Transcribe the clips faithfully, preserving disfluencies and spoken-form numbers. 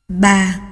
Ba.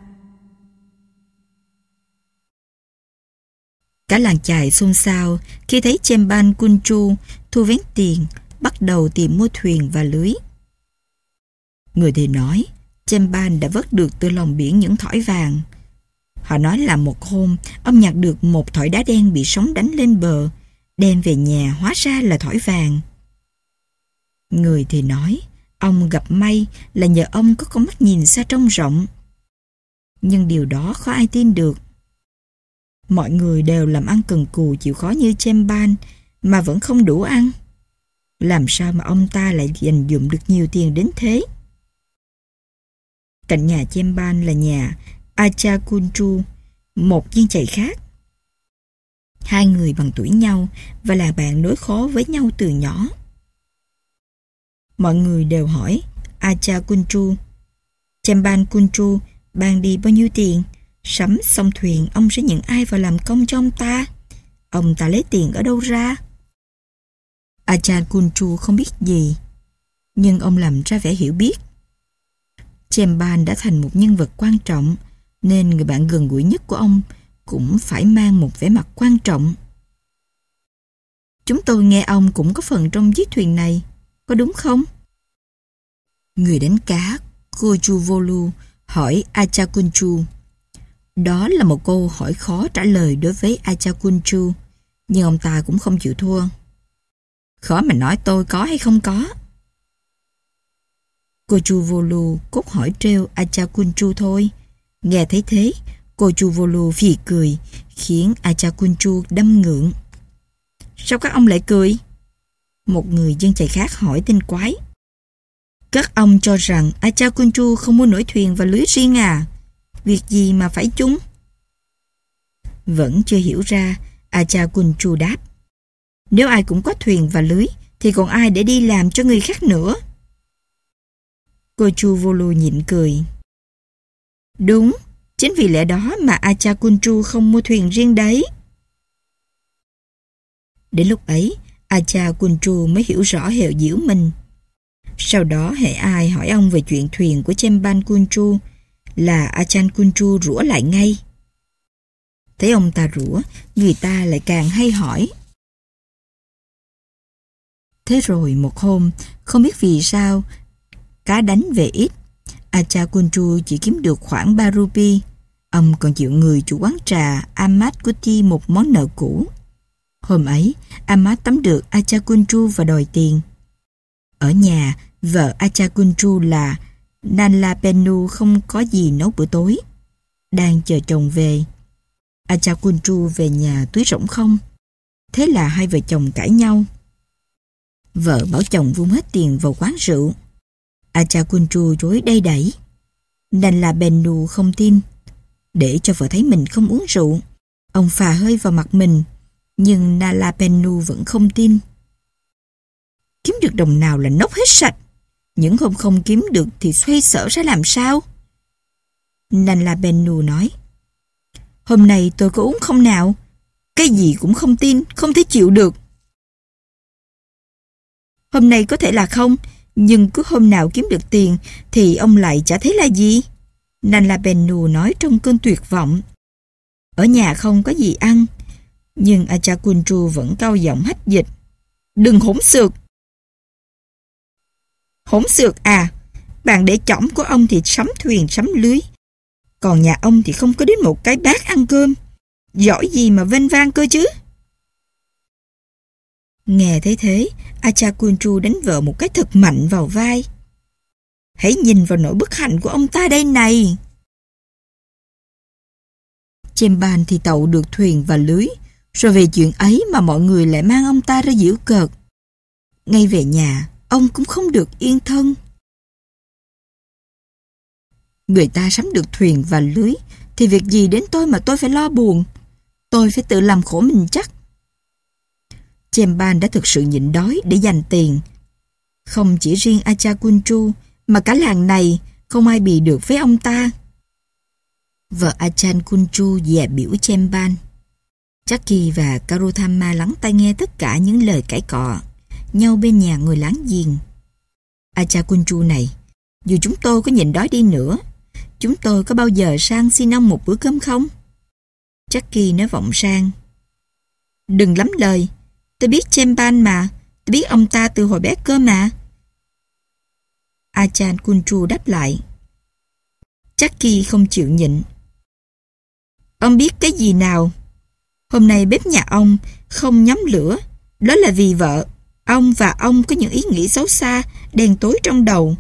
Cả làng chài xôn xao khi thấy Chemban Kunchu thu vén tiền, bắt đầu tìm mua thuyền và lưới. Người thì nói Chemban đã vớt được từ lòng biển những thỏi vàng. Họ nói là một hôm ông nhặt được một thỏi đá đen bị sóng đánh lên bờ, đem về nhà hóa ra là thỏi vàng. Người thì nói ông gặp may là nhờ ông có con mắt nhìn xa trông rộng. Nhưng điều đó khó ai tin được. Mọi người đều làm ăn cần cù chịu khó như Chemban mà vẫn không đủ ăn. Làm sao mà ông ta lại dành dụm được nhiều tiền đến thế? Cạnh nhà Chemban là nhà Acha Kunchu, một viên chày khác. Hai người bằng tuổi nhau và là bạn đối khó với nhau từ nhỏ. Mọi người đều hỏi Acha Kunchu, Chemban Kunchu ban đi bao nhiêu tiền? Sắm xong thuyền ông sẽ nhận ai vào làm công cho ông ta? Ông ta lấy tiền ở đâu ra? Acha Kunchu không biết gì, nhưng ông làm ra vẻ hiểu biết. Chemban đã thành một nhân vật quan trọng, nên người bạn gần gũi nhất của ông cũng phải mang một vẻ mặt quan trọng. Chúng tôi nghe ông cũng có phần trong chiếc thuyền này, có đúng không? Người đánh cá Kojuvolu hỏi Acha Kunchu. Đó là một câu hỏi khó trả lời đối với Acha Kunchu, nhưng ông ta cũng không chịu thua. Khó mà nói tôi có hay không có. Kojuvolu cốt hỏi trêu Acha Kunchu thôi. Nghe thấy thế, Kojuvolu phì cười, khiến Acha Kunchu đâm ngượng. Sao các ông lại cười? Một người dân chài khác hỏi tinh quái. Các ông cho rằng Acha Kunchu không mua nổi thuyền và lưới riêng à? Việc gì mà phải chung? Vẫn chưa hiểu ra, Acha Kunchu đáp. Nếu ai cũng có thuyền và lưới, thì còn ai để đi làm cho người khác nữa? Kojuvolu nhịn cười. Đúng, chính vì lẽ đó mà Acha Kunchu không mua thuyền riêng đấy. Đến lúc ấy, Acha Kunchu mới hiểu rõ hèo diễu mình. Sau đó hễ ai hỏi ông về chuyện thuyền của Chemban Kunchu là Acha Kunchu rủa lại ngay. Thấy ông ta rủa, người ta lại càng hay hỏi. Thế rồi một hôm, không biết vì sao, cá đánh về ít, Acha Kunchu chỉ kiếm được khoảng ba rupee. Ông còn chịu người chủ quán trà Amat Kuti một món nợ cũ. Hôm ấy, Amat tóm được Acha Kunchu và đòi tiền. Ở nhà, vợ Acha Kunchu là Nanlapenu không có gì nấu bữa tối, đang chờ chồng về. Acha Kunchu về nhà túi rỗng không. Thế là hai vợ chồng cãi nhau. Vợ bảo chồng vung hết tiền vào quán rượu. Acha Kunchu chối đầy đẩy. Nanlapenu không tin. Để cho vợ thấy mình không uống rượu, ông phà hơi vào mặt mình, nhưng Nanlapenu vẫn không tin. Kiếm được đồng nào là nốc hết sạch. Những hôm không kiếm được thì xoay sở ra làm sao? Nanlapenu nói. Hôm nay tôi có uống không nào? Cái gì cũng không tin, không thể chịu được. Hôm nay có thể là không, nhưng cứ hôm nào kiếm được tiền thì ông lại chả thấy là gì. Nanlapenu nói trong cơn tuyệt vọng. Ở nhà không có gì ăn, nhưng Acha Kunchu vẫn cao giọng hách dịch. Đừng hỗn xược. Hỗn xược à? Bạn để chỏng của ông thì sắm thuyền sắm lưới, còn nhà ông thì không có đến một cái bát ăn cơm. Giỏi gì mà vênh vang cơ chứ? Nghe thấy thế, Acha Kunchu đánh vợ một cái thật mạnh vào vai. Hãy nhìn vào nỗi bất hạnh của ông ta đây này. Chemban thì tậu được thuyền và lưới, rồi về chuyện ấy mà mọi người lại mang ông ta ra giễu cợt. Ngay về nhà, ông cũng không được yên thân. Người ta sắm được thuyền và lưới, thì việc gì đến tôi mà tôi phải lo buồn? Tôi phải tự làm khổ mình chắc. Chemban đã thực sự nhịn đói để dành tiền. Không chỉ riêng Acha Kunchu, mà cả làng này không ai bì được với ông ta. Vợ Acha Kunchu dè biểu Chemban. Jackie và Karuthama lắng tai nghe tất cả những lời cãi cọ nhau bên nhà người láng giềng. Acha Kunchu này, dù chúng tôi có nhịn đói đi nữa, chúng tôi có bao giờ sang xin ông một bữa cơm không? Jackie nói vọng sang. Đừng lắm lời, tôi biết Chemban mà, tôi biết ông ta từ hồi bé cơ mà. Achan Kunchu đáp lại. Jackie không chịu nhịn. Ông biết cái gì nào? Hôm nay bếp nhà ông không nhóm lửa, đó là vì vợ ông và ông có những ý nghĩ xấu xa, đen tối trong đầu.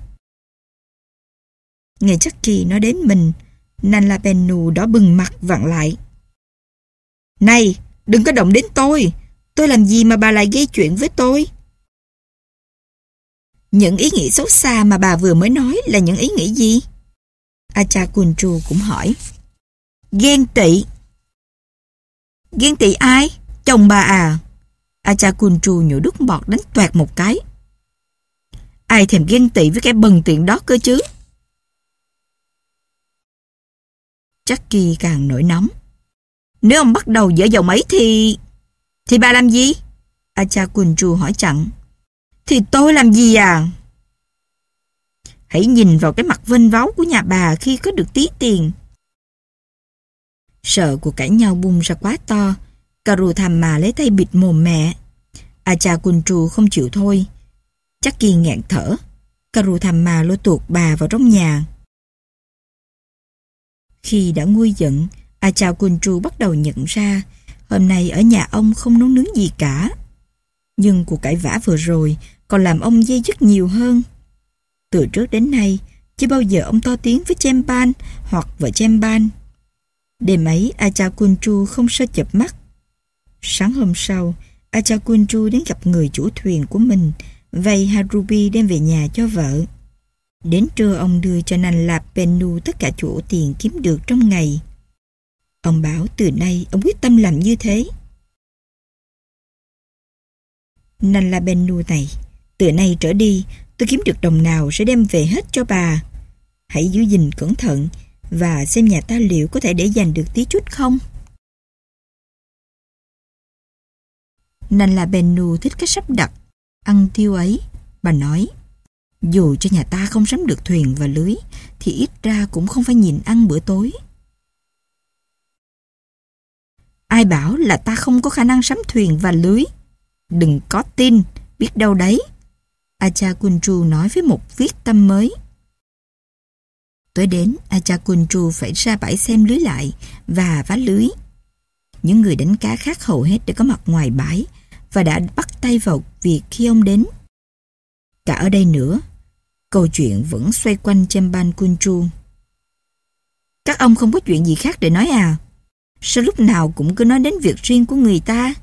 Nghe Jackie nói đến mình, Nalapenu đỏ bừng mặt vặn lại. Này, đừng có động đến tôi. Tôi làm gì mà bà lại gây chuyện với tôi? Những ý nghĩ xấu xa mà bà vừa mới nói là những ý nghĩ gì? Achan Kunchu cũng hỏi. Ghen tị. Ghen tị ai? Chồng bà à? Achan Kunchu nhổ đút bọt đánh toẹt một cái. Ai thèm ghen tị với cái bần tiện đó cơ chứ? Jackie càng nổi nóng. Nếu ông bắt đầu dở dòng ấy thì... Thì bà làm gì? Achan Kunchu hỏi chặn. Thì tôi làm gì à? Hãy nhìn vào cái mặt vênh váu của nhà bà khi có được tí tiền. Sợ cuộc cãi nhau bung ra quá to, Karuthama lấy tay bịt mồm mẹ. Achan Kunchu không chịu thôi. Jackie nghẹn thở. Karuthama lôi tuột bà vào trong nhà. Khi đã nguôi giận, Achan Kunchu bắt đầu nhận ra hôm nay ở nhà ông không nấu nướng gì cả. Nhưng cuộc cãi vã vừa rồi còn làm ông dây dứt nhiều hơn. Từ trước đến nay, chưa bao giờ ông to tiếng với Chemban hoặc vợ Chemban. Đêm ấy, Achan Kunchu không sao chợp mắt. Sáng hôm sau, Achan Kunchu đến gặp người chủ thuyền của mình, vay Harubi đem về nhà cho vợ. Đến trưa ông đưa cho Nalapenu tất cả chỗ tiền kiếm được trong ngày. Ông bảo từ nay ông quyết tâm làm như thế. Nalapenu này, từ nay trở đi, tôi kiếm được đồng nào sẽ đem về hết cho bà. Hãy giữ gìn cẩn thận và xem nhà ta liệu có thể để dành được tí chút không. Nalapenu thích cách sắp đặt ăn tiêu ấy. Bà nói, dù cho nhà ta không sắm được thuyền và lưới, thì ít ra cũng không phải nhịn ăn bữa tối. Ai bảo là ta không có khả năng sắm thuyền và lưới? Đừng có tin, biết đâu đấy. Achan Kunchu nói với một viết tâm mới. Tối đến, Achan Kunchu phải ra bãi xem lưới lại và vá lưới. Những người đánh cá khác hầu hết đã có mặt ngoài bãi và đã bắt tay vào việc khi ông đến. Cả ở đây nữa, câu chuyện vẫn xoay quanh Chemban Kunchu. Các ông không có chuyện gì khác để nói à? Sao lúc nào cũng cứ nói đến việc riêng của người ta?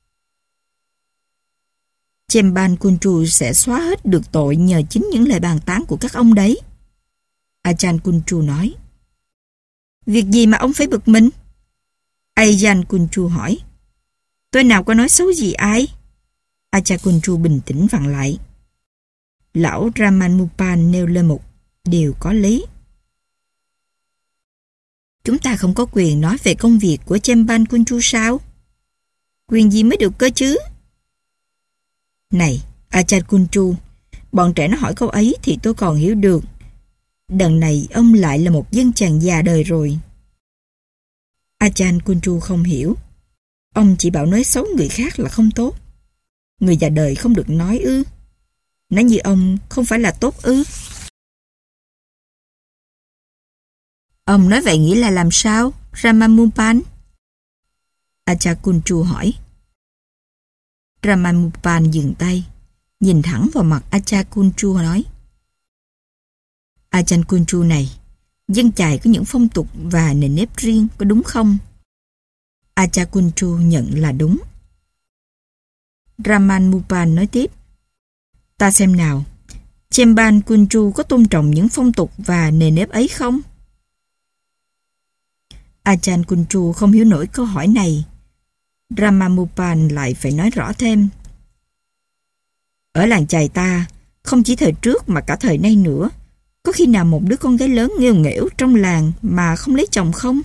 Chemban Kunchu sẽ xóa hết được tội nhờ chính những lời bàn tán của các ông đấy. Achan Kunchu nói. Việc gì mà ông phải bực mình? Achan Kunchu hỏi. Tôi nào có nói xấu gì ai? Achan Kunchu bình tĩnh vặn lại. Lão Ramanupan nêu lên một điều có lý. Chúng ta không có quyền nói về công việc của Chemban Kunchu sao? Quyền gì mới được cơ chứ? Này, Achan Kunchu, bọn trẻ nó hỏi câu ấy thì tôi còn hiểu được. Đằng này ông lại là một dân chàng già đời rồi. Achan Kunchu không hiểu. Ông chỉ bảo nói xấu người khác là không tốt. Người già đời không được nói ư? Nói như ông không phải là tốt ư? Ông nói vậy nghĩa là làm sao, Ramanupan? Achan Kunchu hỏi. Ramanupan dừng tay, nhìn thẳng vào mặt Achan Kunchu nói. Achan Kunchu này, dân chài có những phong tục và nền nếp riêng, có đúng không? Achan Kunchu nhận là đúng. Ramanupan nói tiếp. Ta xem nào, Chemban Kunchu có tôn trọng những phong tục và nền nếp ấy không? Achan Kunchu không hiểu nổi câu hỏi này. Ramanupan lại phải nói rõ thêm. Ở làng chài ta, không chỉ thời trước mà cả thời nay nữa, có khi nào một đứa con gái lớn nghêu nghễu trong làng mà không lấy chồng không?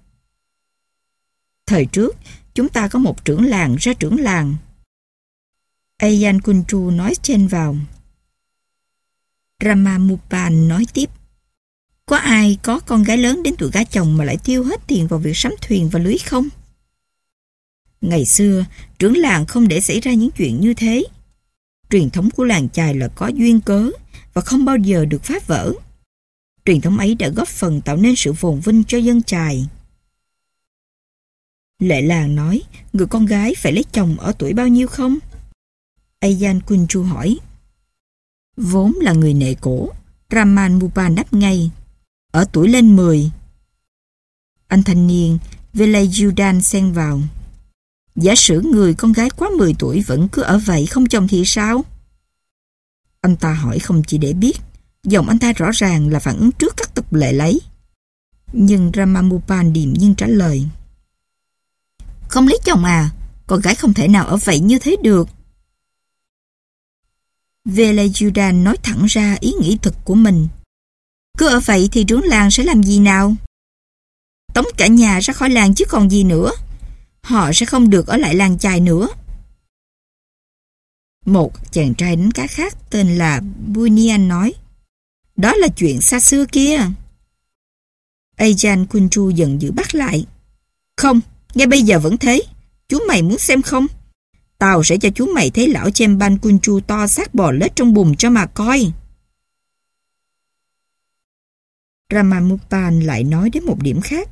Thời trước, chúng ta có một trưởng làng ra trưởng làng. Achan Kunchu nói chen vào. Ramanupan nói tiếp. Có ai có con gái lớn đến tuổi gả chồng mà lại tiêu hết tiền vào việc sắm thuyền và lưới không? Ngày xưa, trưởng làng không để xảy ra những chuyện như thế. Truyền thống của làng chài là có duyên cớ và không bao giờ được phá vỡ. Truyền thống ấy đã góp phần tạo nên sự phồn vinh cho dân chài. Lệ làng nói, người con gái phải lấy chồng ở tuổi bao nhiêu không? Ayan Kunchu hỏi. Vốn là người nệ cổ, Raman Mupan đáp ngay. Ở tuổi lên mười. Anh thanh niên Velayudan xen vào. Giả sử người con gái quá mười tuổi vẫn cứ ở vậy không chồng thì sao? Anh ta hỏi không chỉ để biết. Giọng anh ta rõ ràng là phản ứng trước các tục lệ lấy. Nhưng Ramamupan điềm nhiên trả lời. Không lấy chồng à? Con gái không thể nào ở vậy như thế được. Velayudan nói thẳng ra ý nghĩ thực của mình. Cứ ở vậy thì trưởng làng sẽ làm gì nào? Tống cả nhà ra khỏi làng chứ còn gì nữa. Họ sẽ không được ở lại làng chài nữa. Một chàng trai đánh cá khác tên là Bunian nói. Đó là chuyện xa xưa kia. Ayan Kunchu giận dữ bắt lại. Không, ngay bây giờ vẫn thế. Chú mày muốn xem không? Tao sẽ cho chú mày thấy lão Chemban Kunchu to xác bò lết trong bùn cho mà coi. Ramamupan lại nói đến một điểm khác.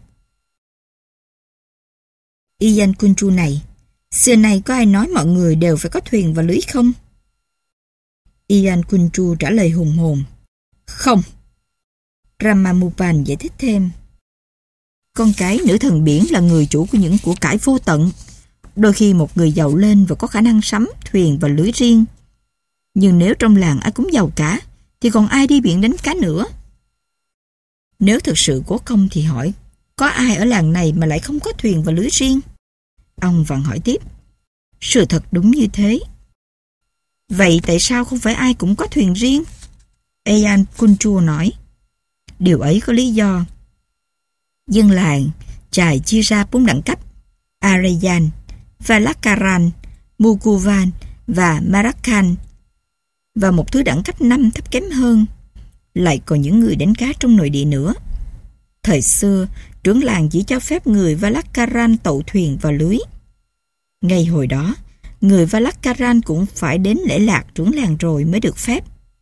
Ayan Kunchu này, xưa nay có ai nói mọi người đều phải có thuyền và lưới không? Ayan Kunchu trả lời hùng hồn. Không. Ramamupan giải thích thêm. Con cái nữ thần biển là người chủ của những của cải vô tận. Đôi khi một người giàu lên và có khả năng sắm thuyền và lưới riêng. Nhưng nếu trong làng ai cũng giàu cả, thì còn ai đi biển đánh cá nữa? Nếu thực sự có công thì hỏi, có ai ở làng này mà lại không có thuyền và lưới riêng? Ông vẫn hỏi tiếp. Sự thật đúng như thế. Vậy tại sao không phải ai cũng có thuyền riêng? Ayan Kunchu nói. Điều ấy có lý do. Dân làng chài chia ra bốn đẳng cấp: Arayan, Valakaran, Mukuvan và Marakan, và một thứ đẳng cấp năm thấp kém hơn. Lại còn những người đánh cá trong nội địa nữa. Thời xưa, trưởng làng chỉ cho phép người Valakaran tậu thuyền và lưới. Ngay hồi đó, người Valakaran cũng phải đến lễ lạc trưởng làng rồi mới được phép.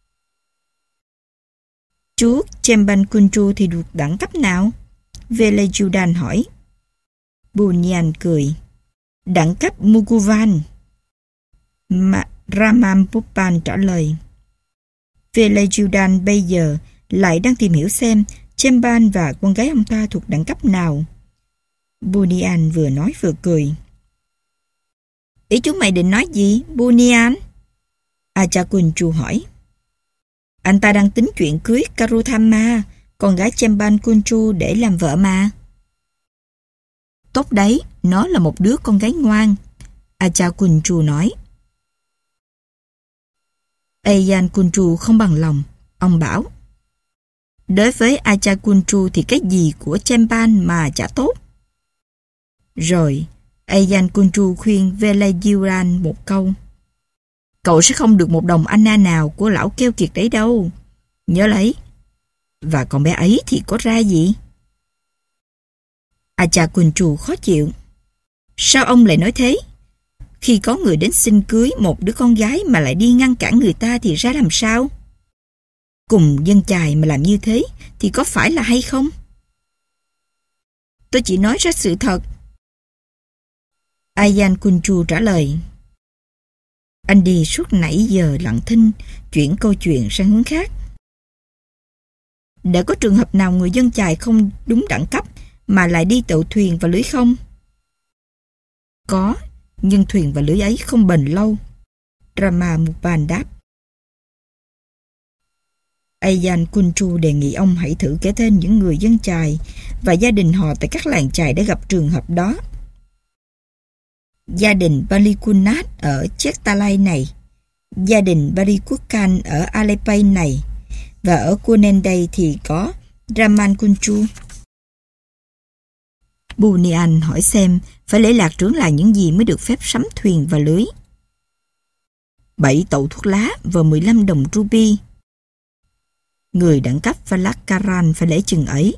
Chú Chemban Kunchu thì được đẳng cấp nào? Velayudan hỏi. Bunian cười. Đẳng cấp Mukuvan. Ma Ramamupan trả lời. Velayudan bây giờ lại đang tìm hiểu xem Chemban và con gái ông ta thuộc đẳng cấp nào. Bunian vừa nói vừa cười. Ý chú mày định nói gì, Bunian? Acha Kunchu hỏi. Anh ta đang tính chuyện cưới Karuthama, con gái Chemban Kunchu để làm vợ mà. Tốt đấy, nó là một đứa con gái ngoan, Acha Kunchu nói. Ayan Kunchu không bằng lòng, ông bảo. Đối với Acha Kunchu thì cái gì của Chemban mà chả tốt. Rồi, Ayan Kunchu khuyên Velayudan một câu. Cậu sẽ không được một đồng anna nào của lão keo kiệt đấy đâu. Nhớ lấy. Và con bé ấy thì có ra gì? Acha Kunchu khó chịu. Sao ông lại nói thế? Khi có người đến xin cưới một đứa con gái mà lại đi ngăn cản người ta thì ra làm sao? Cùng dân chài mà làm như thế thì có phải là hay không? Tôi chỉ nói ra sự thật. Ayan Kunchu trả lời. Anh đi suốt nãy giờ lặng thinh, chuyển câu chuyện sang hướng khác. Đã có trường hợp nào người dân chài không đúng đẳng cấp mà lại đi tậu thuyền và lưới không? Có, nhưng thuyền và lưới ấy không bền lâu. Ramamupan đáp. Ayan Kunchu đề nghị ông hãy thử kể tên những người dân chài và gia đình họ tại các làng chài để gặp trường hợp đó. Gia đình Balikunat ở Chektalai này, gia đình Barikukan ở Alepay này, và ở Kunendai thì có Raman Kunchu. Bunian hỏi xem phải lễ lạc trưởng làng những gì mới được phép sắm thuyền và lưới. Bảy tẩu thuốc lá và mười lăm đồng ruby. người đẳng cấp Valakaran phải lễ chừng ấy.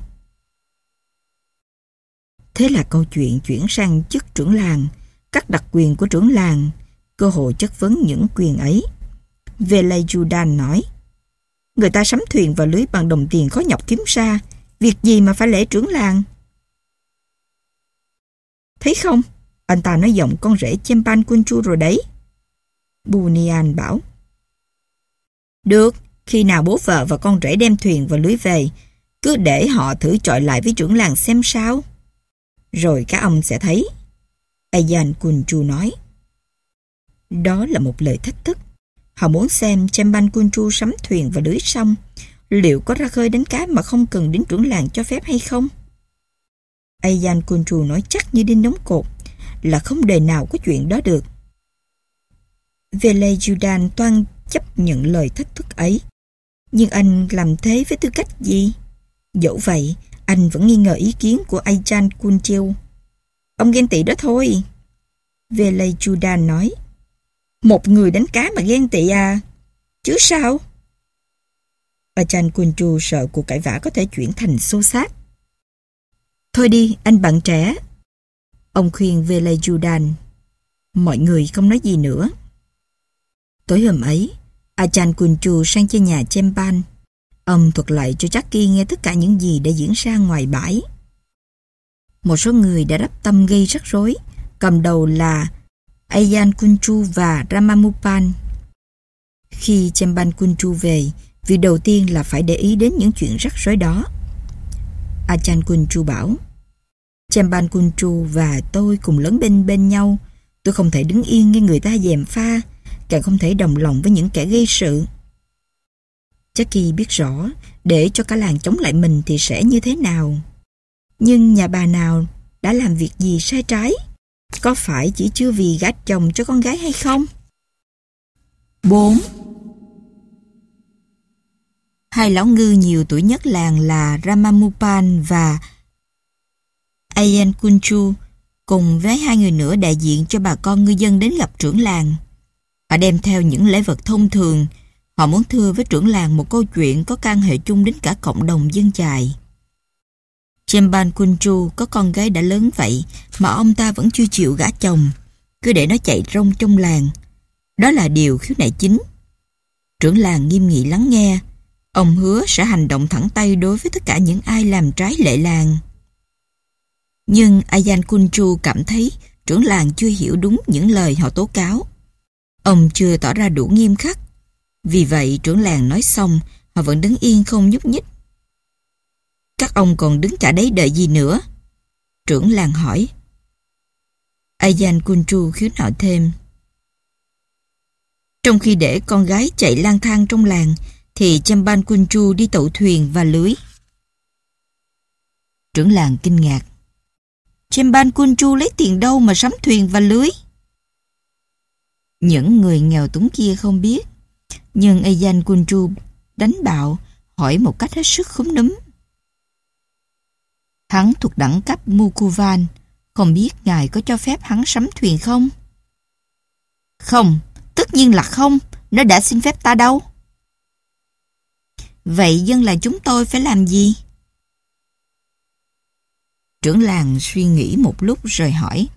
Thế là câu chuyện chuyển sang chức trưởng làng, các đặc quyền của trưởng làng, cơ hội chất vấn những quyền ấy. Velajudan nói, người ta sắm thuyền vào lưới bằng đồng tiền khó nhọc kiếm ra, việc gì mà phải lễ trưởng làng? Thấy không, anh ta nói giọng con rể Chempan Kunchu rồi đấy. Bunian bảo. Được, khi nào bố vợ và con rể đem thuyền và lưới về, cứ để họ thử chọi lại với trưởng làng xem sao. Rồi các ông sẽ thấy. Ayan Kunchu nói. Đó là một lời thách thức. Họ muốn xem Chempan Kunchu sắm thuyền và lưới xong, liệu có ra khơi đánh cá mà không cần đến trưởng làng cho phép hay không? Ayan Kunchu nói chắc như đinh đóng cột là không đời nào có chuyện đó được. Velajudan toan chấp nhận lời thách thức ấy. Nhưng anh làm thế với tư cách gì? Dẫu vậy, anh vẫn nghi ngờ ý kiến của Ayan Kunchu. Ông ghen tị đó thôi. Velajudan nói. Một người đánh cá mà ghen tị à? Chứ sao? Ayan Kunchu sợ cuộc cãi vã có thể chuyển thành xô xát. Thôi đi, anh bạn trẻ. Ông khuyên Velajudan. Mọi người không nói gì nữa. Tối hôm ấy, Ayan Kunchu sang chơi nhà Chempan. Ông thuật lại cho Jackie nghe tất cả những gì đã diễn ra ngoài bãi. Một số người đã đắp tâm gây rắc rối, cầm đầu là Ayan Kunchu và Ramamupan. Khi Chempan Kunchu về, việc đầu tiên là phải để ý đến những chuyện rắc rối đó. Ayan Kunchu bảo, Chempan Kunchu và tôi cùng lớn bên bên nhau. Tôi không thể đứng yên nghe người ta gièm pha, càng không thể đồng lòng với những kẻ gây sự. Jackie biết rõ, để cho cả làng chống lại mình thì sẽ như thế nào. Nhưng nhà bà nào đã làm việc gì sai trái? Có phải chỉ chưa vì gả chồng cho con gái hay không? bốn. Hai lão ngư nhiều tuổi nhất làng là Ramamupan và Ayan Kunchu cùng với hai người nữa đại diện cho bà con ngư dân đến gặp trưởng làng. Họ đem theo những lễ vật thông thường. Họ muốn thưa với trưởng làng một câu chuyện có can hệ chung đến cả cộng đồng dân chài. Chempan Kunchu có con gái đã lớn vậy mà ông ta vẫn chưa chịu gả chồng, cứ để nó chạy rong trong làng. Đó là điều khiếu nại chính. Trưởng làng nghiêm nghị lắng nghe. Ông hứa sẽ hành động thẳng tay đối với tất cả những ai làm trái lệ làng. Nhưng Ayan Kunchu cảm thấy trưởng làng chưa hiểu đúng những lời họ tố cáo. Ông chưa tỏ ra đủ nghiêm khắc. Vì vậy trưởng làng nói xong, họ vẫn đứng yên không nhúc nhích. Các ông còn đứng chả đấy đợi gì nữa? Trưởng làng hỏi. Ayan Kunchu khiếu nại thêm. Trong khi để con gái chạy lang thang trong làng, thì Chempan Kunchu đi tậu thuyền và lưới. Trưởng làng kinh ngạc. Chempan Kunchu lấy tiền đâu mà sắm thuyền và lưới? Những người nghèo túng kia không biết. Nhưng Ayan Kunchu đánh bạo, hỏi một cách hết sức khúm núm. Hắn thuộc đẳng cấp Mukuvan, không biết ngài có cho phép hắn sắm thuyền không? Không, tất nhiên là không, nó đã xin phép ta đâu. Vậy dân là chúng tôi phải làm gì? Trưởng làng suy nghĩ một lúc rồi hỏi.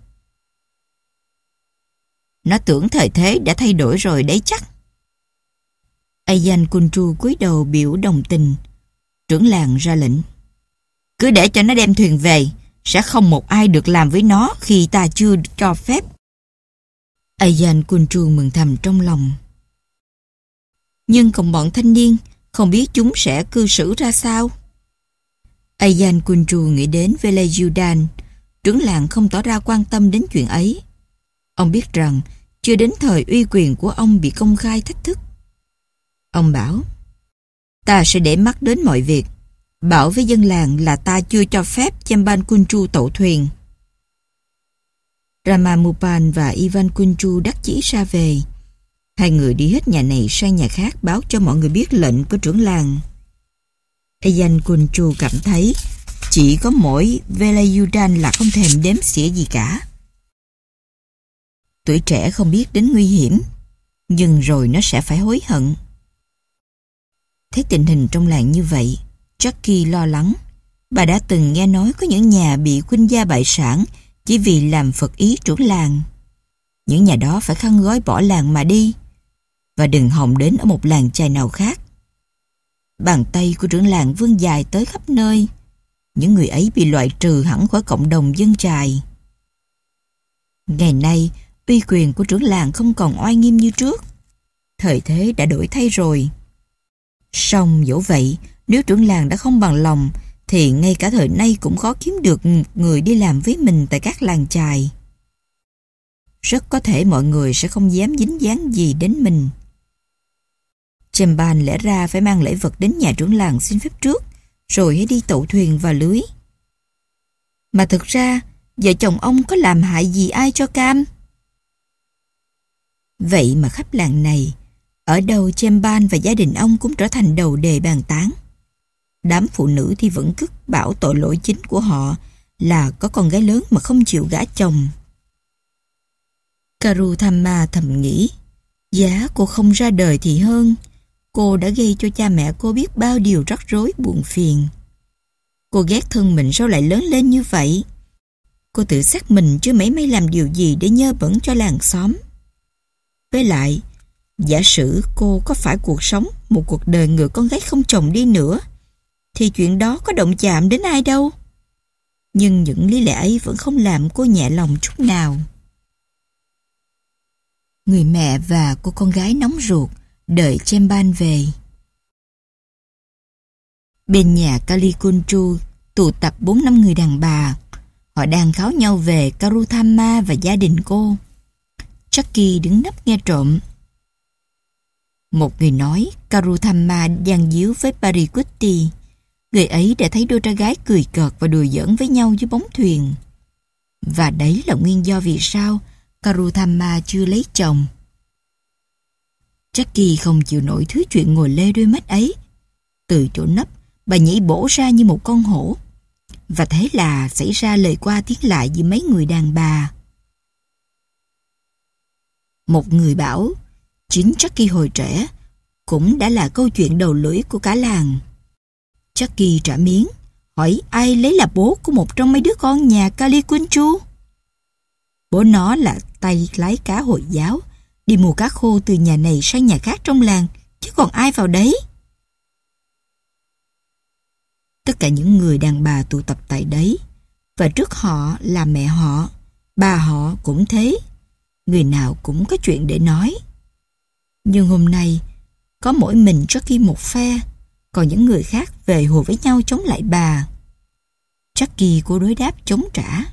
Nó tưởng thời thế đã thay đổi rồi đấy chắc. Ayan Kunchu cúi đầu biểu đồng tình. Trưởng làng ra lệnh. Cứ để cho nó đem thuyền về, sẽ không một ai được làm với nó khi ta chưa cho phép. Ayan Kunchu mừng thầm trong lòng. Nhưng còn bọn thanh niên, không biết chúng sẽ cư xử ra sao? Ayan Kunchu nghĩ đến Velajudan. Trưởng làng không tỏ ra quan tâm đến chuyện ấy. Ông biết rằng chưa đến thời uy quyền của ông bị công khai thách thức. Ông bảo, ta sẽ để mắt đến mọi việc, bảo với dân làng là ta chưa cho phép Chempan Kunchu tậu thuyền. Ramamupan và Ivan Kunchu đắc chí ra về. Hai người đi hết nhà này sang nhà khác báo cho mọi người biết lệnh của trưởng làng. Ayan Kunchu cảm thấy chỉ có mỗi Velajudan là không thèm đếm xỉa gì cả. Tuổi trẻ không biết đến nguy hiểm, nhưng rồi nó sẽ phải hối hận. Thấy tình hình trong làng như vậy, Jackie lo lắng. Bà đã từng nghe nói có những nhà bị khuynh gia bại sản chỉ vì làm phật ý trưởng làng. Những nhà đó phải khăn gói bỏ làng mà đi, và đừng hòng đến ở một làng chài nào khác. Bàn tay của trưởng làng vươn dài tới khắp nơi. Những người ấy bị loại trừ hẳn khỏi cộng đồng dân chài. Ngày nay, uy quyền của trưởng làng không còn oai nghiêm như trước. Thời thế đã đổi thay rồi. Song dẫu vậy, nếu trưởng làng đã không bằng lòng, thì ngay cả thời nay cũng khó kiếm được người đi làm với mình tại các làng chài. Rất có thể mọi người sẽ không dám dính dáng gì đến mình. Chemban lẽ ra phải mang lễ vật đến nhà trưởng làng xin phép trước, rồi hãy đi tậu thuyền vào lưới. Mà thực ra, vợ chồng ông có làm hại gì ai cho cam? Vậy mà khắp làng này, ở đâu Chemban và gia đình ông cũng trở thành đầu đề bàn tán. Đám phụ nữ thì vẫn cứ bảo tội lỗi chính của họ là có con gái lớn mà không chịu gả chồng. Karuthamma thầm nghĩ, giá cô không ra đời thì hơn. Cô đã gây cho cha mẹ cô biết bao điều rắc rối buồn phiền. Cô ghét thân mình sao lại lớn lên như vậy? Cô tự xét mình chứ mấy may làm điều gì để nhơ bẩn cho làng xóm. Với lại, giả sử cô có phải cuộc sống một cuộc đời người con gái không chồng đi nữa, thì chuyện đó có động chạm đến ai đâu. Nhưng những lý lẽ ấy vẫn không làm cô nhẹ lòng chút nào. Người mẹ và cô con gái nóng ruột đợi Chemban về. Bên nhà Kalikunchu tụ tập bốn năm người đàn bà. Họ đang kháo nhau về Karuthamma và gia đình cô. Jackie đứng nấp nghe trộm. Một người nói Karuthamma đang díu với Parikutti. Người ấy đã thấy đôi trai gái cười cợt và đùa giỡn với nhau dưới bóng thuyền. Và đấy là nguyên do vì sao Karuthamma chưa lấy chồng. Jackie không chịu nổi thứ chuyện ngồi lê đôi mắt ấy. Từ chỗ nấp, bà nhảy bổ ra như một con hổ. Và thế là xảy ra lời qua tiếng lại giữa mấy người đàn bà. Một người bảo, chính Jackie hồi trẻ cũng đã là câu chuyện đầu lưỡi của cả làng. Jackie trả miếng, hỏi ai lấy là bố của một trong mấy đứa con nhà Kalikunchu. Bố nó là tay lái cá Hồi giáo, đi mua cá khô từ nhà này sang nhà khác trong làng, chứ còn ai vào đấy. Tất cả những người đàn bà tụ tập tại đấy, và trước họ là mẹ họ, bà họ cũng thế. Người nào cũng có chuyện để nói. Nhưng hôm nay, có mỗi mình Jackie một phe, còn những người khác về hùa với nhau chống lại bà. Jackie cô đối đáp chống trả.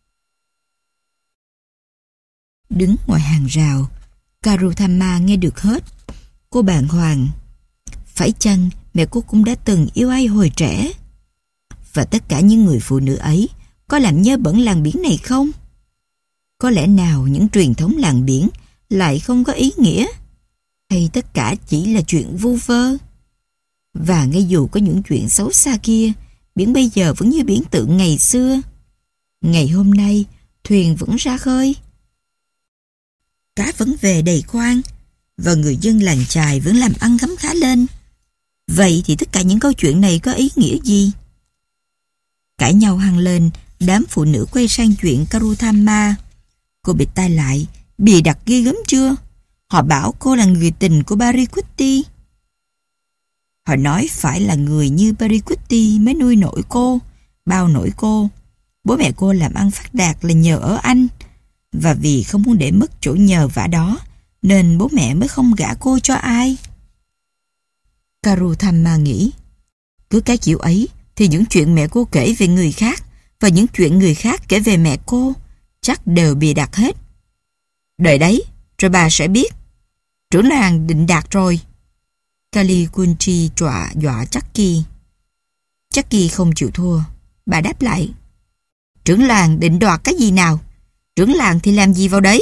Đứng ngoài hàng rào, Karuthamma nghe được hết. Cô bàng hoàng. Phải chăng mẹ cô cũng đã từng yêu ai hồi trẻ? Và tất cả những người phụ nữ ấy có làm nhơ bẩn làng biển này không? Có lẽ nào những truyền thống làng biển lại không có ý nghĩa? Hay tất cả chỉ là chuyện vu vơ? Và ngay dù có những chuyện xấu xa kia, biển bây giờ vẫn như biển tượng ngày xưa. Ngày hôm nay, thuyền vẫn ra khơi. Cá vẫn về đầy khoang, và người dân làng chài vẫn làm ăn khấm khá lên. Vậy thì tất cả những câu chuyện này có ý nghĩa gì? Cãi nhau hăng lên, đám phụ nữ quay sang chuyện Karuthamma. Cô bịt tai lại, bịa đặt ghê gớm chưa? Họ bảo cô là người tình của Parikutti. Họ nói phải là người như Parikutti mới nuôi nổi cô, bao nổi cô. Bố mẹ cô làm ăn phát đạt là nhờ ở anh. Và vì không muốn để mất chỗ nhờ vả đó, nên bố mẹ mới không gả cô cho ai. Karuthamma nghĩ, cứ cái kiểu ấy thì những chuyện mẹ cô kể về người khác và những chuyện người khác kể về mẹ cô chắc đều bịa đặt hết. Đợi đấy, rồi bà sẽ biết. Trưởng làng định đạt rồi. Kalikunchi trọa dọa Jackie. Jackie không chịu thua. Bà đáp lại, trưởng làng định đoạt cái gì nào? Trưởng làng thì làm gì vào đấy?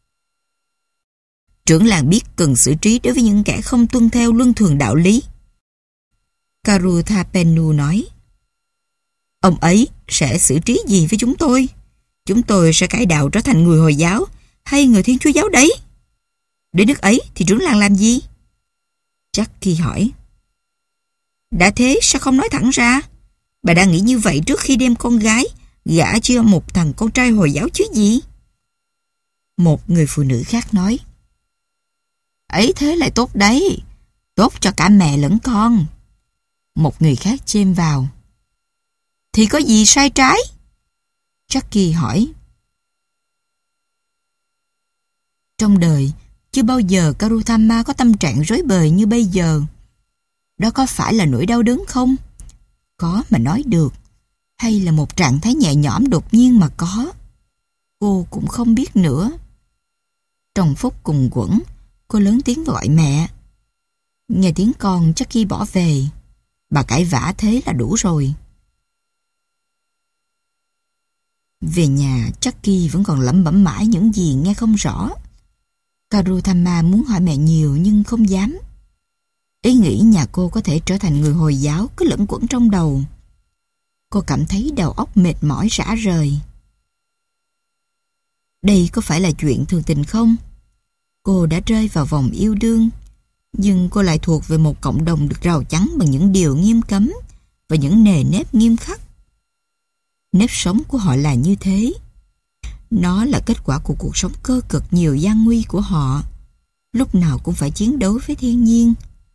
Trưởng làng biết cần xử trí đối với những kẻ không tuân theo luân thường đạo lý. Karuthapennu nói, ông ấy sẽ xử trí gì với chúng tôi? Chúng tôi sẽ cải đạo trở thành người Hồi giáo hay người Thiên Chúa giáo đấy? Đến nước ấy thì trưởng làng làm gì? Jackie hỏi. Đã thế sao không nói thẳng ra? Bà đang nghĩ như vậy trước khi đem con gái gả cho một thằng con trai Hồi giáo chứ gì? Một người phụ nữ khác nói. Ấy thế lại tốt đấy. Tốt cho cả mẹ lẫn con. Một người khác chêm vào. Thì có gì sai trái? Jackie hỏi. Trong đời, chưa bao giờ Karutama có tâm trạng rối bời như bây giờ. Đó có phải là nỗi đau đớn không? Có mà nói được. Hay là một trạng thái nhẹ nhõm đột nhiên mà có? Cô cũng không biết nữa. Trong phút cùng quẫn, cô lớn tiếng gọi mẹ. Nghe tiếng con Jackie bỏ về. Bà cãi vã thế là đủ rồi. Về nhà, Jackie vẫn còn lẩm bẩm mãi những gì nghe không rõ. Karutama muốn hỏi mẹ nhiều nhưng không dám. Ý nghĩ nhà cô có thể trở thành người Hồi giáo cứ lẫn quẩn trong đầu. Cô cảm thấy đầu óc mệt mỏi rã rời. Đây có phải là chuyện thường tình không? Cô đã rơi vào vòng yêu đương, nhưng cô lại thuộc về một cộng đồng được rào chắn bằng những điều nghiêm cấm và những nề nếp nghiêm khắc. Nếp sống của họ là như thế. Nó là kết quả của cuộc sống cơ cực nhiều gian nguy của họ. Lúc nào cũng phải chiến đấu với thiên nhiên.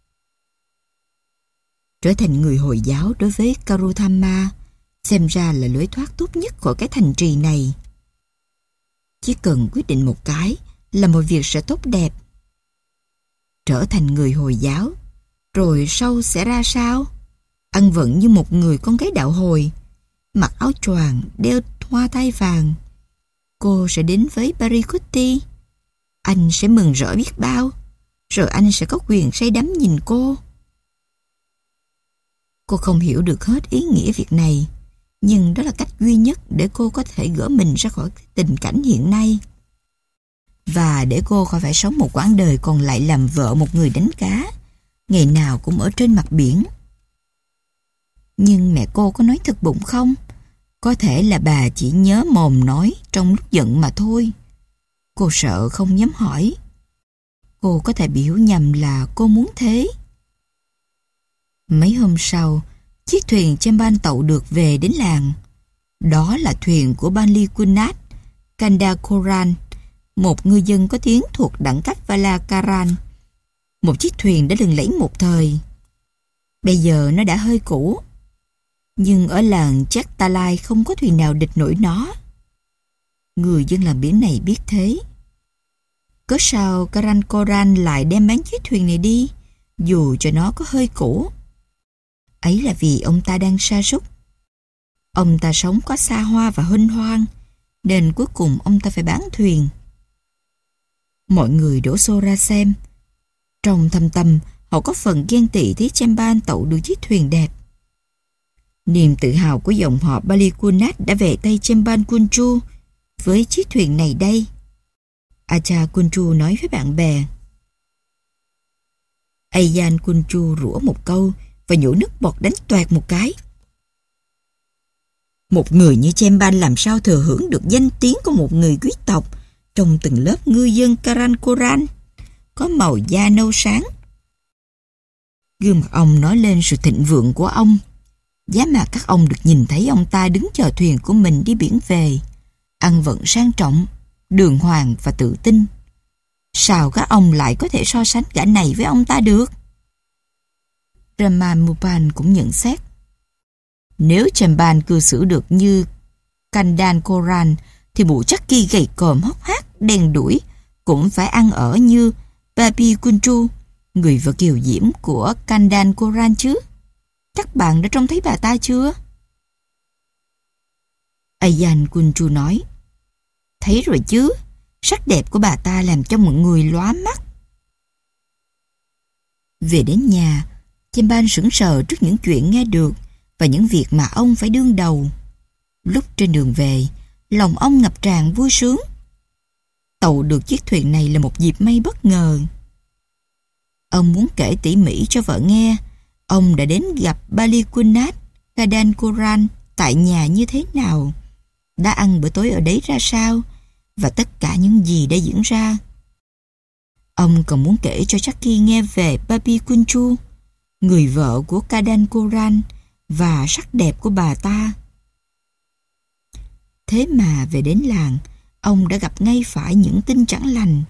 Trở thành người Hồi giáo đối với Karutama xem ra là lối thoát tốt nhất khỏi cái thành trì này. Chỉ cần quyết định một cái là mọi việc sẽ tốt đẹp. Trở thành người Hồi giáo, rồi sau sẽ ra sao? Ăn vận như một người con gái đạo Hồi, mặc áo choàng, đeo hoa tai vàng. Cô sẽ đến với Parikutti. Anh sẽ mừng rỡ biết bao, rồi anh sẽ có quyền say đắm nhìn cô. Cô không hiểu được hết ý nghĩa việc này, nhưng đó là cách duy nhất để cô có thể gỡ mình ra khỏi tình cảnh hiện nay. Và để cô khỏi phải sống một quãng đời còn lại làm vợ một người đánh cá, ngày nào cũng ở trên mặt biển. Nhưng mẹ cô có nói thực bụng không? Có thể là bà chỉ nhớ mồm nói trong lúc giận mà thôi. Cô sợ không dám hỏi. Cô có thể bị hiểu nhầm là cô muốn thế. Mấy hôm sau, chiếc thuyền Chamban tậu được về đến làng. Đó là thuyền của Banli Kunat Kandakoran, một ngư dân có tiếng thuộc đẳng cấp Valakaran. Một chiếc thuyền đã lừng lẫy một thời. Bây giờ nó đã hơi cũ. Nhưng ở làng Chektalai không có thuyền nào địch nổi nó. Người dân làng biển này biết thế. Cớ sao Karankoran lại đem bán chiếc thuyền này đi, dù cho nó có hơi cũ? Ấy là vì ông ta đang sa sút. Ông ta sống có xa hoa và huênh hoang, nên cuối cùng ông ta phải bán thuyền. Mọi người đổ xô ra xem. Trong thâm tâm, họ có phần ghen tị thấy Chamban tậu được chiếc thuyền đẹp. Niềm tự hào của dòng họ Balikunat đã về tay Chamban Kunchu với chiếc thuyền này đây. Acha Kunchu nói với bạn bè. Ayan Kunchu rủa một câu và nhổ nước bọt đánh toẹt một cái. Một người như Chamban làm sao thừa hưởng được danh tiếng của một người quý tộc trong từng lớp ngư dân Karankoran, có màu da nâu sáng. Gương mặt ông nói lên sự thịnh vượng của ông. Giá mà các ông được nhìn thấy ông ta đứng chờ thuyền của mình đi biển về, ăn vận sang trọng, đường hoàng và tự tin. Sao các ông lại có thể so sánh gã này với ông ta được? Ramanujan cũng nhận xét. Nếu Chamban cư xử được như Kandakoran thì bộ Jackie gầy còm hốc hác, đen đuổi cũng phải ăn ở như Babi Kunchu, người vợ kiều diễm của Kandakoran chứ. Các bạn đã trông thấy bà ta chưa? Ayan Kunchu nói. Thấy rồi chứ, sắc đẹp của bà ta làm cho mọi người lóa mắt. Về đến nhà, Chamban sững sờ trước những chuyện nghe được và những việc mà ông phải đương đầu. Lúc trên đường về, lòng ông ngập tràn vui sướng. Tậu được chiếc thuyền này là một dịp may bất ngờ. Ông muốn kể tỉ mỉ cho vợ nghe ông đã đến gặp Balikunat Kandakoran tại nhà như thế nào, đã ăn bữa tối ở đấy ra sao, và tất cả những gì đã diễn ra. Ông còn muốn kể cho Jackie nghe về Babi Kunchu, người vợ của Kadan Koran và sắc đẹp của bà ta. Thế mà về đến làng, ông đã gặp ngay phải những tin chẳng lành.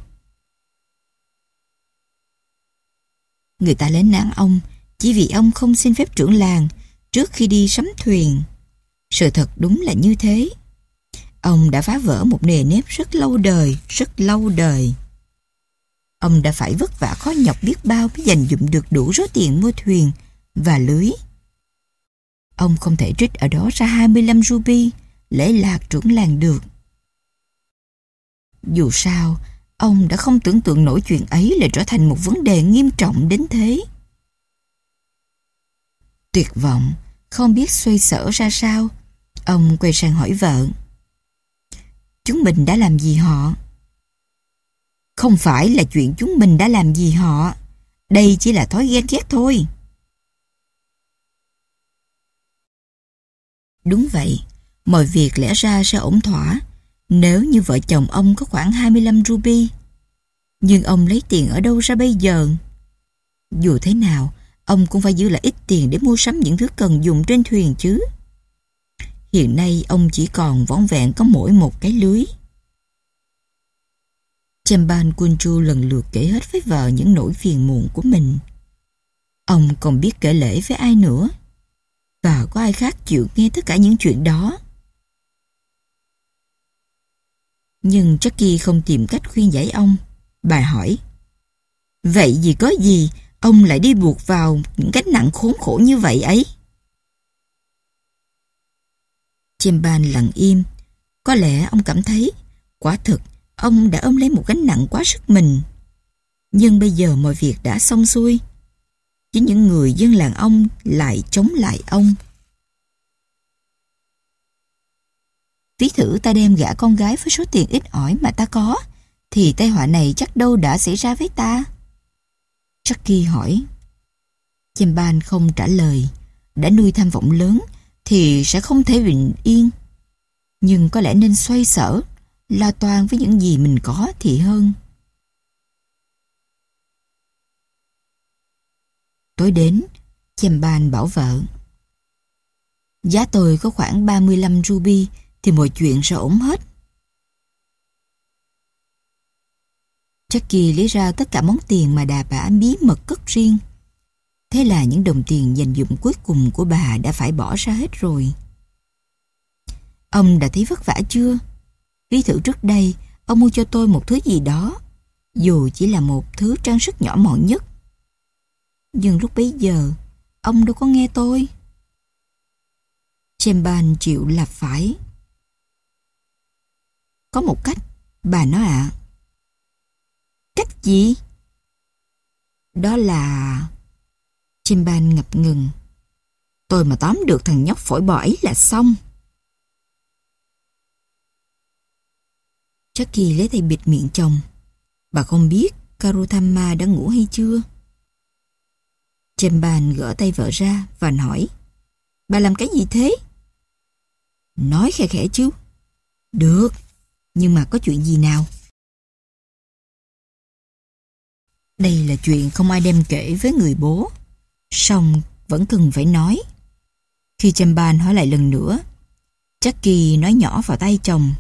Người ta lên án ông chỉ vì ông không xin phép trưởng làng trước khi đi sắm thuyền. Sự thật đúng là như thế. Ông đã phá vỡ một nề nếp rất lâu đời, rất lâu đời. Ông đã phải vất vả khó nhọc biết bao mới dành dụm được đủ số tiền mua thuyền và lưới. Ông không thể trích ở đó ra hai mươi lăm ruby lễ lạc trưởng làng được. Dù sao, ông đã không tưởng tượng nổi chuyện ấy lại trở thành một vấn đề nghiêm trọng đến thế. Tuyệt vọng, không biết xoay sở ra sao, ông quay sang hỏi vợ. Chúng mình đã làm gì họ? Không phải là chuyện chúng mình đã làm gì họ. Đây chỉ là thói ghen ghét thôi. Đúng vậy, mọi việc lẽ ra sẽ ổn thỏa nếu như vợ chồng ông có khoảng hai mươi lăm ruby. Nhưng ông lấy tiền ở đâu ra bây giờ? Dù thế nào, ông cũng phải giữ lại ít tiền để mua sắm những thứ cần dùng trên thuyền chứ. Hiện nay ông chỉ còn vỏn vẹn có mỗi một cái lưới. Chamban Kunchu lần lượt kể hết với vợ những nỗi phiền muộn của mình. Ông còn biết kể lể với ai nữa? Và có ai khác chịu nghe tất cả những chuyện đó? Nhưng Jackie không tìm cách khuyên giải ông. Bà hỏi, vậy vì có gì ông lại đi buộc vào những gánh nặng khốn khổ như vậy ấy? Chamban lặng im. Có lẽ ông cảm thấy quả thực ông đã ôm lấy một gánh nặng quá sức mình. Nhưng bây giờ mọi việc đã xong xuôi. Chính những người dân làng ông lại chống lại ông. Ví thử ta đem gả con gái với số tiền ít ỏi mà ta có, thì tai họa này chắc đâu đã xảy ra với ta. Jackie hỏi. Chamban không trả lời. Đã nuôi tham vọng lớn thì sẽ không thể bình yên. Nhưng có lẽ nên xoay sở, lo toan với những gì mình có thì hơn. Tối đến, Chamban bảo vợ, giá tôi có khoảng ba mươi lăm ruby thì mọi chuyện sẽ ổn hết. Jackie lấy ra tất cả món tiền mà đà bà bí mật cất riêng. Thế là những đồng tiền dành dụm cuối cùng của bà đã phải bỏ ra hết rồi. Ông đã thấy vất vả chưa? Ví thử trước đây, ông mua cho tôi một thứ gì đó, dù chỉ là một thứ trang sức nhỏ mọn nhất. Nhưng lúc bấy giờ, ông đâu có nghe tôi. Chamban chịu là phải. Có một cách, bà nói ạ. À. Cách gì? Đó là... Chamban ngập ngừng. Tôi mà tóm được thằng nhóc phổi bò ấy là xong. Jackie lấy tay bịt miệng chồng. Bà không biết Karutama đã ngủ hay chưa? Chamban gỡ tay vợ ra và hỏi, bà làm cái gì thế? Nói khẽ khẽ chứ. Được, nhưng mà có chuyện gì nào? Đây là chuyện không ai đem kể với người bố, song vẫn cần phải nói. Khi Chamban hỏi lại lần nữa, Jackie nói nhỏ vào tay chồng.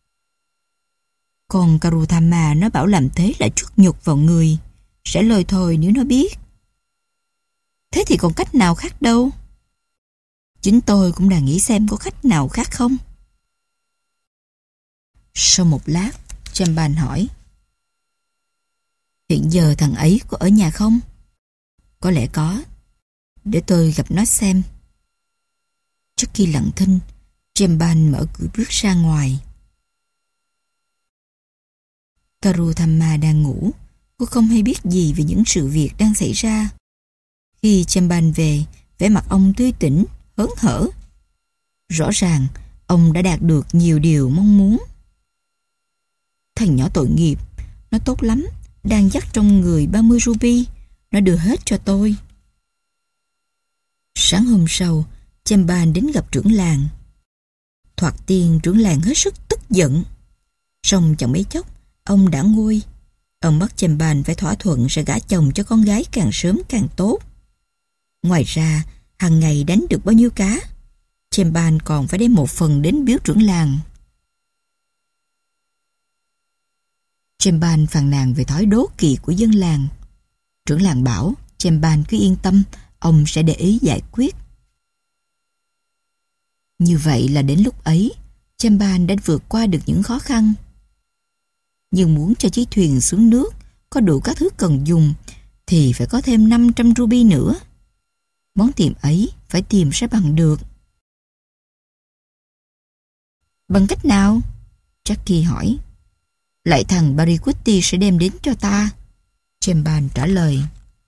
Còn Karutama nó bảo làm thế là chuất nhục vào người, sẽ lôi thôi nếu nó biết. Thế thì còn cách nào khác đâu? Chính tôi cũng đang nghĩ xem có cách nào khác không. Sau một lát, Chamban hỏi, hiện giờ thằng ấy có ở nhà không? Có lẽ có. Để tôi gặp nó xem. Jackie lặng thinh. Chamban mở cửa bước ra ngoài. Karutama đang ngủ. Cô không hay biết gì về những sự việc đang xảy ra. Khi Chamban về, vẻ mặt ông tươi tỉnh, hớn hở. Rõ ràng, ông đã đạt được nhiều điều mong muốn. Thằng nhỏ tội nghiệp, nó tốt lắm, đang dắt trong người ba mươi ruby, nó đưa hết cho tôi. Sáng hôm sau, Chamban đến gặp trưởng làng. Thoạt tiên trưởng làng hết sức tức giận. Song chẳng mấy chốc, ông đã nguôi. Ông bắt Chamban phải thỏa thuận sẽ gả chồng cho con gái càng sớm càng tốt. Ngoài ra, hàng ngày đánh được bao nhiêu cá, Chemban còn phải đem một phần đến biếu trưởng làng. Chemban phàn nàn về thói đố kỵ của dân làng. Trưởng làng bảo Chemban cứ yên tâm, ông sẽ để ý giải quyết. Như vậy là đến lúc ấy, Chemban đã vượt qua được những khó khăn. Nhưng muốn cho chiếc thuyền xuống nước có đủ các thứ cần dùng thì phải có thêm năm trăm ruby nữa. Món tiền ấy phải tìm ra bằng được. Bằng cách nào? Jackie hỏi. Lại thằng Barikuti sẽ đem đến cho ta, Chemban trả lời.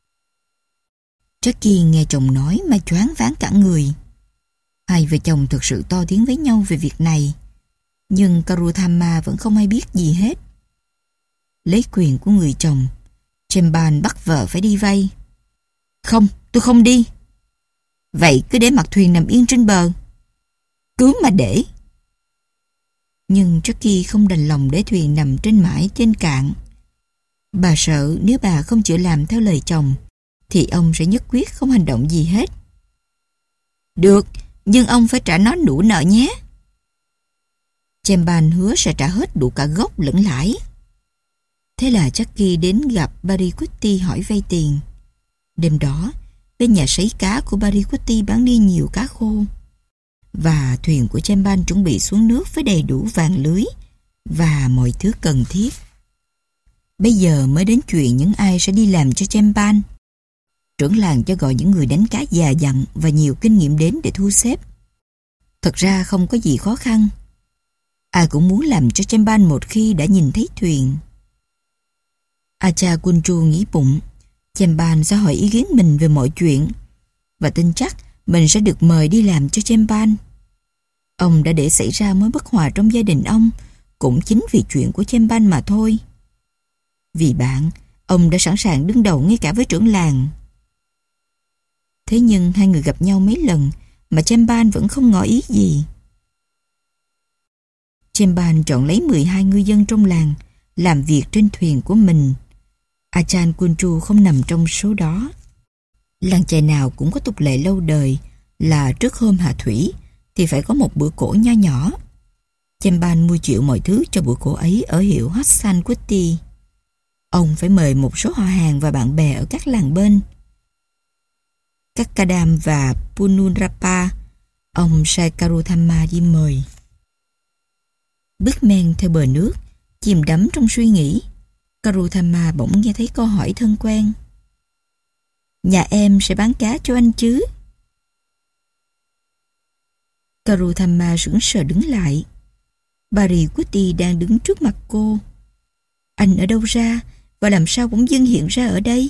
Jackie nghe chồng nói mà choáng váng cả người. Hai vợ chồng thực sự to tiếng với nhau về việc này, nhưng Karutama vẫn không hay biết gì hết. Lấy quyền của người chồng, Chemban bắt vợ phải đi vay. Không, tôi không đi. Vậy cứ để mặt thuyền nằm yên trên bờ. Cứ mà để. Nhưng Jackie không đành lòng để thuyền nằm trên mãi trên cạn. Bà sợ nếu bà không chịu làm theo lời chồng thì ông sẽ nhất quyết không hành động gì hết. Được, nhưng ông phải trả nó đủ nợ nhé. Chemban hứa sẽ trả hết đủ cả gốc lẫn lãi. Thế là Jackie đến gặp Barikuti hỏi vay tiền. Đêm đó, bên nhà sấy cá của Barikuti bán đi nhiều cá khô, và thuyền của Chemban chuẩn bị xuống nước với đầy đủ vàng lưới và mọi thứ cần thiết. Bây giờ mới đến chuyện những ai sẽ đi làm cho Chemban. Trưởng làng cho gọi những người đánh cá già dặn và nhiều kinh nghiệm đến để thu xếp. Thật ra không có gì khó khăn. Ai cũng muốn làm cho Chemban một khi đã nhìn thấy thuyền. Acha Kunchu nghĩ bụng, Chemban sẽ hỏi ý kiến mình về mọi chuyện, và tin chắc mình sẽ được mời đi làm cho Chemban. Ông đã để xảy ra mối bất hòa trong gia đình ông cũng chính vì chuyện của Chemban mà thôi. Vì bạn, ông đã sẵn sàng đứng đầu ngay cả với trưởng làng. Thế nhưng hai người gặp nhau mấy lần mà Chemban vẫn không ngỏ ý gì. Chemban chọn lấy mười hai ngư dân trong làng làm việc trên thuyền của mình. Achan Kunchu không nằm trong số đó. Làng chài nào cũng có tục lệ lâu đời là trước hôm hạ thủy thì phải có một bữa cỗ nho nhỏ. Chemban mua chịu mọi thứ cho bữa cỗ ấy ở hiệu Hassan Kuti. Ông phải mời một số họ hàng và bạn bè ở các làng bên. Kakadam và Pununrapa, ông sai Karutama đi mời. Bước men theo bờ nước, chìm đắm trong suy nghĩ, Karutama bỗng nghe thấy câu hỏi thân quen. Nhà em sẽ bán cá cho anh chứ? Karutama sững sờ đứng lại. Barikuti đang đứng trước mặt cô. Anh ở đâu ra và làm sao bỗng dưng hiện ra ở đây?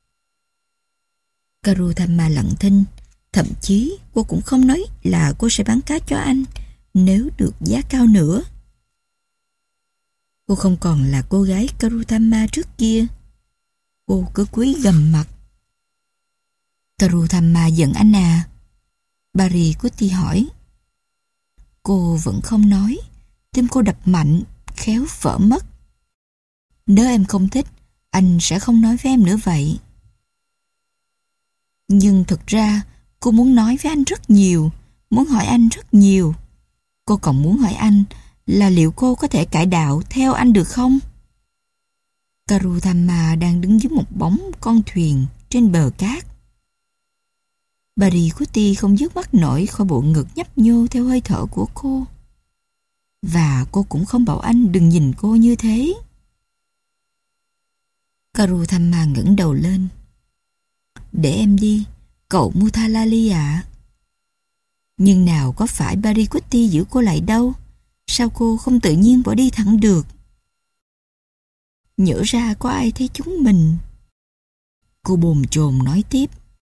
Karutama lặng thinh. Thậm chí cô cũng không nói là cô sẽ bán cá cho anh nếu được giá cao nữa. Cô không còn là cô gái Karutama trước kia. Cô cứ cúi gằm mặt. Karutama giận anh à? Barikuti hỏi. Cô vẫn không nói. Tim cô đập mạnh, khéo vỡ mất. Nếu em không thích, anh sẽ không nói với em nữa vậy. Nhưng thực ra cô muốn nói với anh rất nhiều, muốn hỏi anh rất nhiều. Cô còn muốn hỏi anh là liệu cô có thể cải đạo theo anh được không? Karutama đang đứng dưới một bóng con thuyền trên bờ cát. Barikuti không dứt mắt nổi khỏi bộ ngực nhấp nhô theo hơi thở của cô. Và cô cũng không bảo anh đừng nhìn cô như thế. Karutama ngẩng đầu lên. Để em đi, cậu Muthalali ạ. Nhưng nào có phải Barikuti giữ cô lại đâu. Sao cô không tự nhiên bỏ đi thẳng được? Nhỡ ra có ai thấy chúng mình. Cô bồn chồn nói tiếp.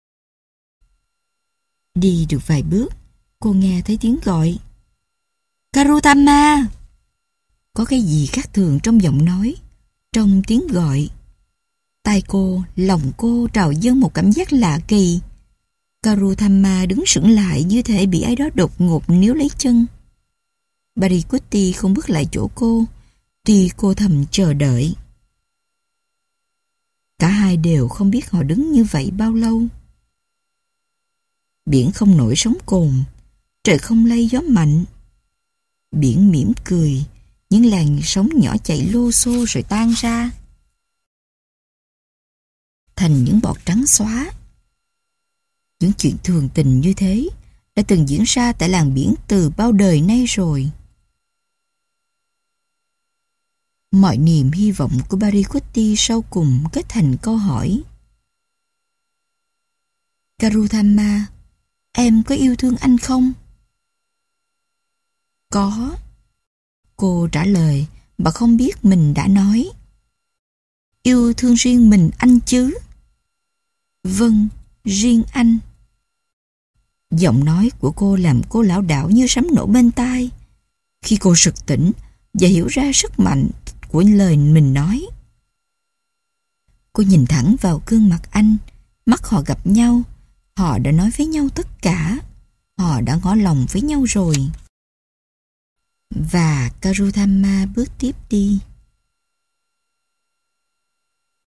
Đi được vài bước, cô nghe thấy tiếng gọi. Karutama! Có cái gì khác thường trong giọng nói, trong tiếng gọi. Tai cô, lòng cô trào dâng một cảm giác lạ kỳ. Karutama đứng sững lại như thể bị ai đó đột ngột níu lấy chân. Barikuti không bước lại chỗ cô, tuy cô thầm chờ đợi. Cả hai đều không biết họ đứng như vậy bao lâu. Biển không nổi sóng cồn, trời không lay gió mạnh. Biển mỉm cười, những làn sóng nhỏ chạy lô xô rồi tan ra thành những bọt trắng xóa. Những chuyện thường tình như thế đã từng diễn ra tại làng biển từ bao đời nay rồi. Mọi niềm hy vọng của Paricutti sau cùng kết thành câu hỏi. Karuthama, em có yêu thương anh không? Có. Cô trả lời mà không biết mình đã nói. Yêu thương riêng mình anh chứ? Vâng, riêng anh. Giọng nói của cô làm cô lảo đảo như sấm nổ bên tai. Khi cô sực tỉnh và hiểu ra sức mạnh của lời mình nói, cô nhìn thẳng vào gương mặt anh. Mắt họ gặp nhau. Họ đã nói với nhau tất cả. Họ đã ngỏ lòng với nhau rồi. Và Karuthama bước tiếp đi.